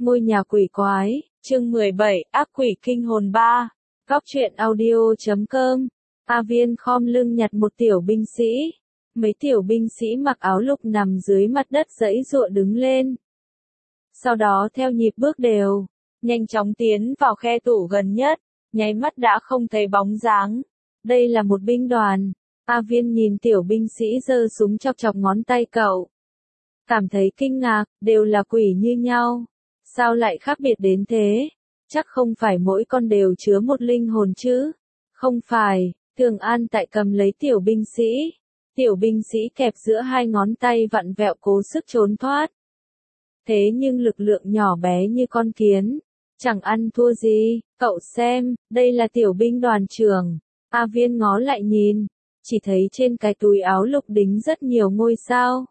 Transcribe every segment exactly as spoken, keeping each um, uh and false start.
Ngôi nhà quỷ quái, chương mười bảy, ác quỷ kinh hồn ba. Góc truyện audio chấm com. A Viên khom lưng nhặt một tiểu binh sĩ. Mấy tiểu binh sĩ mặc áo lục nằm dưới mặt đất giãy giụa đứng lên. Sau đó theo nhịp bước đều, nhanh chóng tiến vào khe tủ gần nhất, nháy mắt đã không thấy bóng dáng. Đây là một binh đoàn. A Viên nhìn tiểu binh sĩ giơ súng chọc chọc ngón tay cậu. Cảm thấy kinh ngạc, đều là quỷ như nhau. Sao lại khác biệt đến thế? Chắc không phải mỗi con đều chứa một linh hồn chứ? Không phải, Thường An tại cầm lấy tiểu binh sĩ. Tiểu binh sĩ kẹp giữa hai ngón tay vặn vẹo cố sức trốn thoát. Thế nhưng lực lượng nhỏ bé như con kiến, chẳng ăn thua gì. Cậu xem, đây là tiểu binh đoàn trưởng. A Viên ngó lại nhìn, chỉ thấy trên cái túi áo lục đính rất nhiều ngôi sao.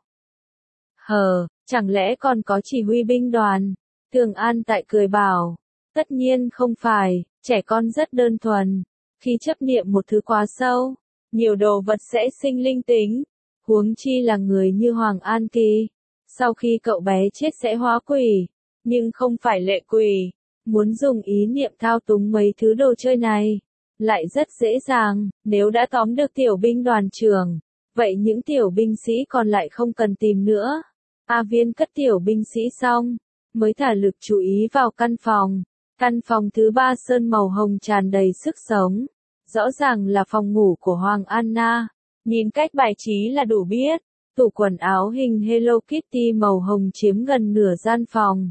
Hờ, chẳng lẽ còn có chỉ huy binh đoàn? Thường An tại cười bảo, tất nhiên không phải, trẻ con rất đơn thuần, khi chấp niệm một thứ quá sâu, nhiều đồ vật sẽ sinh linh tính, huống chi là người như Hoàng An Kỳ, sau khi cậu bé chết sẽ hóa quỷ, nhưng không phải lệ quỷ, muốn dùng ý niệm thao túng mấy thứ đồ chơi này, lại rất dễ dàng, nếu đã tóm được tiểu binh đoàn trưởng, vậy những tiểu binh sĩ còn lại không cần tìm nữa. A Viên cất tiểu binh sĩ xong, mới thả lực chú ý vào căn phòng. Căn phòng thứ ba sơn màu hồng tràn đầy sức sống. Rõ ràng là phòng ngủ của Hoàng Anna. Nhìn cách bài trí là đủ biết. Tủ quần áo hình Hello Kitty màu hồng chiếm gần nửa gian phòng.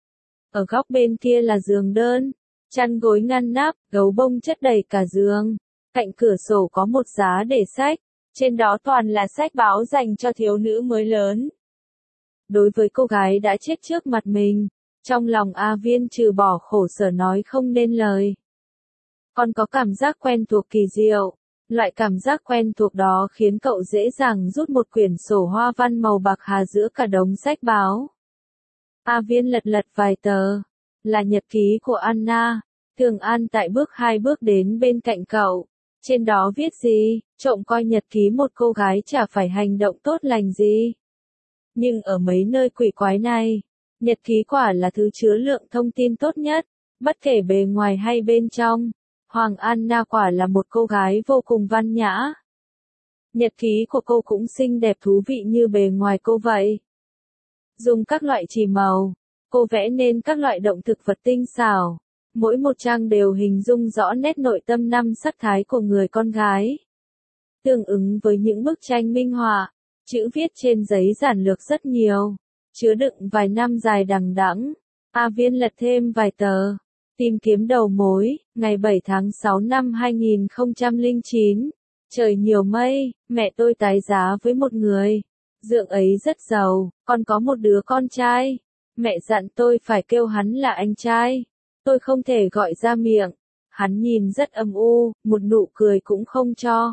Ở góc bên kia là giường đơn. Chăn gối ngăn nắp, gấu bông chất đầy cả giường. Cạnh cửa sổ có một giá để sách. Trên đó toàn là sách báo dành cho thiếu nữ mới lớn. Đối với cô gái đã chết trước mặt mình, trong lòng A Viên trừ bỏ khổ sở nói không nên lời. Còn có cảm giác quen thuộc kỳ diệu, loại cảm giác quen thuộc đó khiến cậu dễ dàng rút một quyển sổ hoa văn màu bạc hà giữa cả đống sách báo. A Viên lật lật vài tờ, là nhật ký của Anna. Thường An tại bước hai bước đến bên cạnh cậu, trên đó viết gì, trộm coi nhật ký một cô gái chả phải hành động tốt lành gì. Nhưng ở mấy nơi quỷ quái này, nhật ký quả là thứ chứa lượng thông tin tốt nhất, bất kể bề ngoài hay bên trong. Hoàng Anna quả là một cô gái vô cùng văn nhã. Nhật ký của cô cũng xinh đẹp thú vị như bề ngoài cô vậy. Dùng các loại chì màu, cô vẽ nên các loại động thực vật tinh xảo. Mỗi một trang đều hình dung rõ nét nội tâm năm sắc thái của người con gái. Tương ứng với những bức tranh minh họa. Chữ viết trên giấy giản lược rất nhiều, chứa đựng vài năm dài đằng đẵng. A Viên lật thêm vài tờ, tìm kiếm đầu mối, ngày bảy tháng sáu năm hai nghìn không trăm lẻ chín. Trời nhiều mây, mẹ tôi tái giá với một người. Dượng ấy rất giàu, còn có một đứa con trai. Mẹ dặn tôi phải kêu hắn là anh trai. Tôi không thể gọi ra miệng. Hắn nhìn rất âm u, một nụ cười cũng không cho.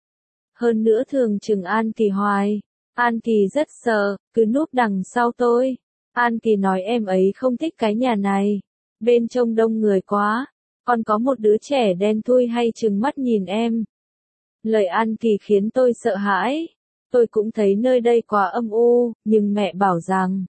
Hơn nữa thường chừng An Kỳ hoài. An Kỳ rất sợ, cứ núp đằng sau tôi. An Kỳ nói em ấy không thích cái nhà này. Bên trông đông người quá. Còn có một đứa trẻ đen thui hay trừng mắt nhìn em. Lời An Kỳ khiến tôi sợ hãi. Tôi cũng thấy nơi đây quá âm u, nhưng mẹ bảo rằng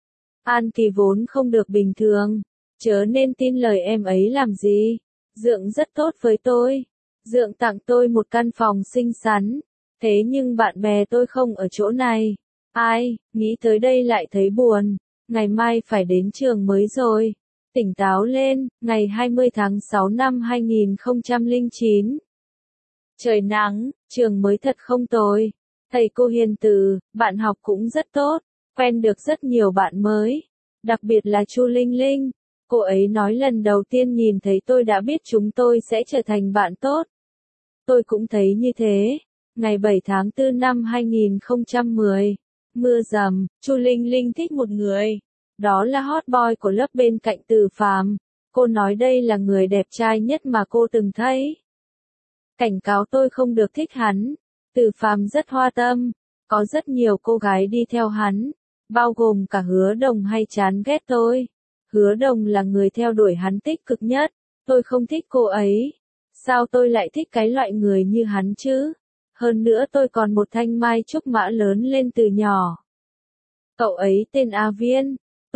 An Kỳ vốn không được bình thường. Chớ nên tin lời em ấy làm gì. Dượng rất tốt với tôi. Dượng tặng tôi một căn phòng xinh xắn. Thế nhưng bạn bè tôi không ở chỗ này. Ai, nghĩ tới đây lại thấy buồn. Ngày mai phải đến trường mới rồi. Tỉnh táo lên, ngày hai mươi tháng sáu năm hai nghìn không trăm lẻ chín. Trời nắng, trường mới thật không tồi. Thầy cô hiền từ, bạn học cũng rất tốt. Quen được rất nhiều bạn mới. Đặc biệt là Chu Linh Linh. Cô ấy nói lần đầu tiên nhìn thấy tôi đã biết chúng tôi sẽ trở thành bạn tốt. Tôi cũng thấy như thế. Ngày bảy tháng tư năm hai nghìn không trăm mười, mưa rầm, Chu Linh Linh thích một người. Đó là hot boy của lớp bên cạnh Từ Phàm. Cô nói đây là người đẹp trai nhất mà cô từng thấy. Cảnh cáo tôi không được thích hắn. Từ Phàm rất hoa tâm. Có rất nhiều cô gái đi theo hắn. Bao gồm cả Hứa Đồng hay chán ghét tôi. Hứa Đồng là người theo đuổi hắn tích cực nhất. Tôi không thích cô ấy. Sao tôi lại thích cái loại người như hắn chứ? Hơn nữa tôi còn một thanh mai trúc mã lớn lên từ nhỏ. Cậu ấy tên A Viên.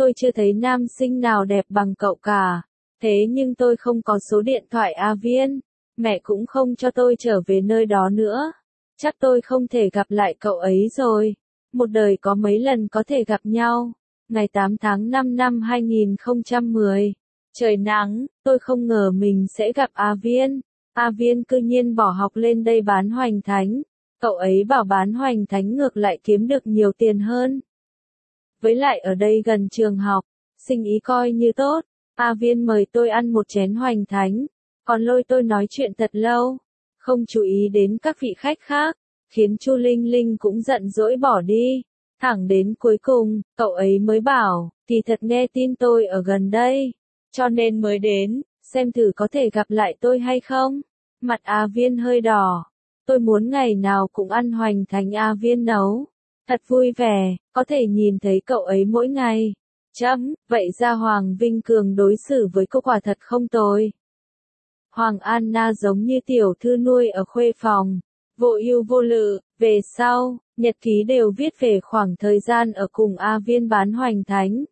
tôi chưa thấy nam sinh nào đẹp bằng cậu cả. Thế nhưng tôi không có số điện thoại A Viên, mẹ cũng không cho tôi trở về nơi đó nữa. Chắc tôi không thể gặp lại cậu ấy rồi. Một đời có mấy lần có thể gặp nhau. Ngày tám tháng năm năm hai nghìn không trăm mười. Trời nắng, tôi không ngờ mình sẽ gặp A Viên. A Viên cư nhiên bỏ học lên đây bán hoành thánh. Cậu ấy bảo bán hoành thánh ngược lại kiếm được nhiều tiền hơn. Với lại ở đây gần trường học, sinh ý coi như tốt. A Viên mời tôi ăn một chén hoành thánh, còn lôi tôi nói chuyện thật lâu, không chú ý đến các vị khách khác, khiến Chu Linh Linh cũng giận dỗi bỏ đi. Thẳng đến cuối cùng, cậu ấy mới bảo, thì thật nghe tin tôi ở gần đây, cho nên mới đến, xem thử có thể gặp lại tôi hay không. Mặt A Viên hơi đỏ, tôi muốn ngày nào cũng ăn hoành thánh A Viên nấu. Thật vui vẻ, có thể nhìn thấy cậu ấy mỗi ngày. Chấm, vậy ra Hoàng Vinh Cường đối xử với cô quả thật không tồi. Hoàng Anna giống như tiểu thư nuôi ở khuê phòng, vô ưu vô lự. Về sau, nhật ký đều viết về khoảng thời gian ở cùng A Viên bán hoành thánh.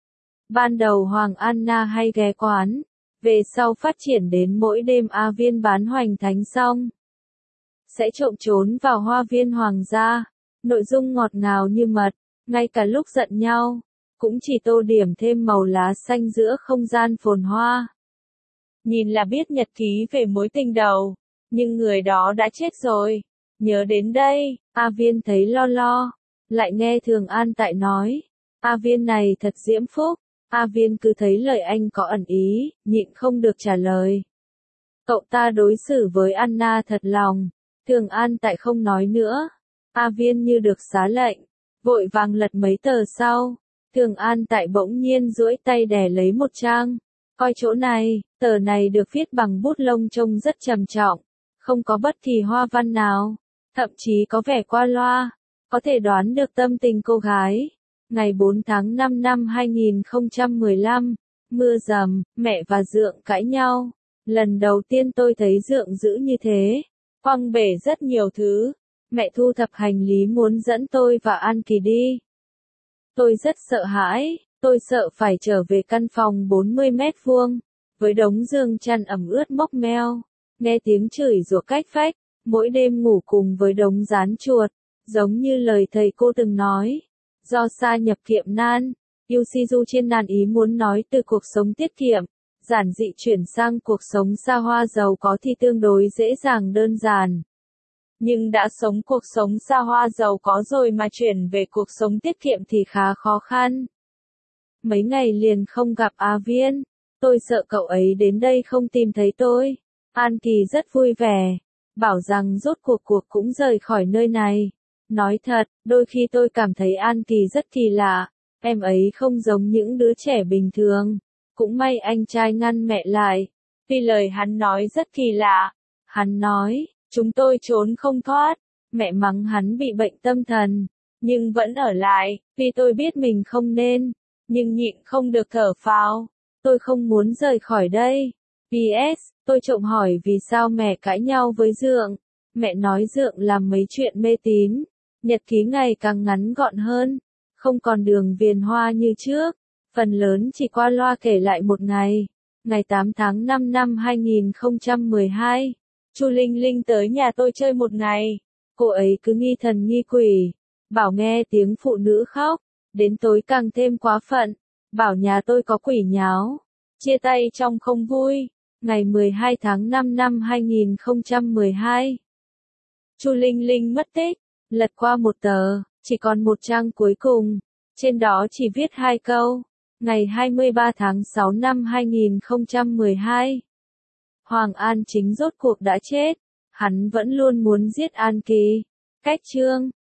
Ban đầu Hoàng Anna hay ghé quán, về sau phát triển đến mỗi đêm A Viên bán hoành thánh xong, sẽ trộm trốn vào hoa viên hoàng gia. Nội dung ngọt ngào như mật, ngay cả lúc giận nhau, cũng chỉ tô điểm thêm màu lá xanh giữa không gian phồn hoa. Nhìn là biết nhật ký về mối tình đầu, nhưng người đó đã chết rồi. Nhớ đến đây, A Viên thấy lo lo, lại nghe Thường An Tại nói, A Viên này thật diễm phúc. A Viên cứ thấy lời anh có ẩn ý, nhịn không được trả lời. Cậu ta đối xử với Anna thật lòng. Thường An Tại không nói nữa. A Viên như được xá lệnh, vội vàng lật mấy tờ sau. Thường An Tại bỗng nhiên duỗi tay đè lấy một trang. Coi chỗ này, tờ này được viết bằng bút lông trông rất trầm trọng, không có bất kỳ hoa văn nào, thậm chí có vẻ qua loa, có thể đoán được tâm tình cô gái. Ngày bốn tháng năm năm hai nghìn không trăm mười lăm, mưa rầm, mẹ và Dượng cãi nhau. Lần đầu tiên tôi thấy Dượng dữ như thế, quăng bể rất nhiều thứ. Mẹ thu thập hành lý muốn dẫn tôi và An Kỳ đi. Tôi rất sợ hãi, tôi sợ phải trở về căn phòng bốn mươi mét vuông, với đống giường chăn ẩm ướt mốc meo, nghe tiếng chửi rủa cách phách, mỗi đêm ngủ cùng với đống rán chuột, giống như lời thầy cô từng nói. Do sa nhập kiệm nan, Yushiju trên nan ý muốn nói từ cuộc sống tiết kiệm, giản dị chuyển sang cuộc sống xa hoa giàu có thì tương đối dễ dàng đơn giản. Nhưng đã sống cuộc sống xa hoa giàu có rồi mà chuyển về cuộc sống tiết kiệm thì khá khó khăn. Mấy ngày liền không gặp A Viên, tôi sợ cậu ấy đến đây không tìm thấy tôi. An Kỳ rất vui vẻ, bảo rằng rốt cuộc cuộc cũng rời khỏi nơi này. Nói thật, đôi khi tôi cảm thấy An Kỳ rất kỳ lạ, em ấy không giống những đứa trẻ bình thường. Cũng may anh trai ngăn mẹ lại, vì lời hắn nói rất kỳ lạ. Hắn nói, chúng tôi trốn không thoát, mẹ mắng hắn bị bệnh tâm thần, nhưng vẫn ở lại, vì tôi biết mình không nên, nhưng nhịn không được thở phào. Tôi không muốn rời khỏi đây. pê ét, tôi trộm hỏi vì sao mẹ cãi nhau với Dượng. Mẹ nói Dượng làm mấy chuyện mê tín. Nhật ký ngày càng ngắn gọn hơn, không còn đường viền hoa như trước, phần lớn chỉ qua loa kể lại một ngày. Ngày tám tháng năm năm hai nghìn không trăm mười hai, Chu Linh Linh tới nhà tôi chơi một ngày. Cô ấy cứ nghi thần nghi quỷ, bảo nghe tiếng phụ nữ khóc, đến tối càng thêm quá phận, bảo nhà tôi có quỷ nháo. Chia tay trong không vui. Ngày mười hai tháng năm năm hai nghìn không trăm mười hai, Chu Linh Linh mất tích. Lật qua một tờ, chỉ còn một trang cuối cùng, trên đó chỉ viết hai câu. Ngày hai mươi ba tháng sáu năm hai nghìn không trăm mười hai, Hoàng An Chính rốt cuộc đã chết, hắn vẫn luôn muốn giết An Kỳ. Cách chương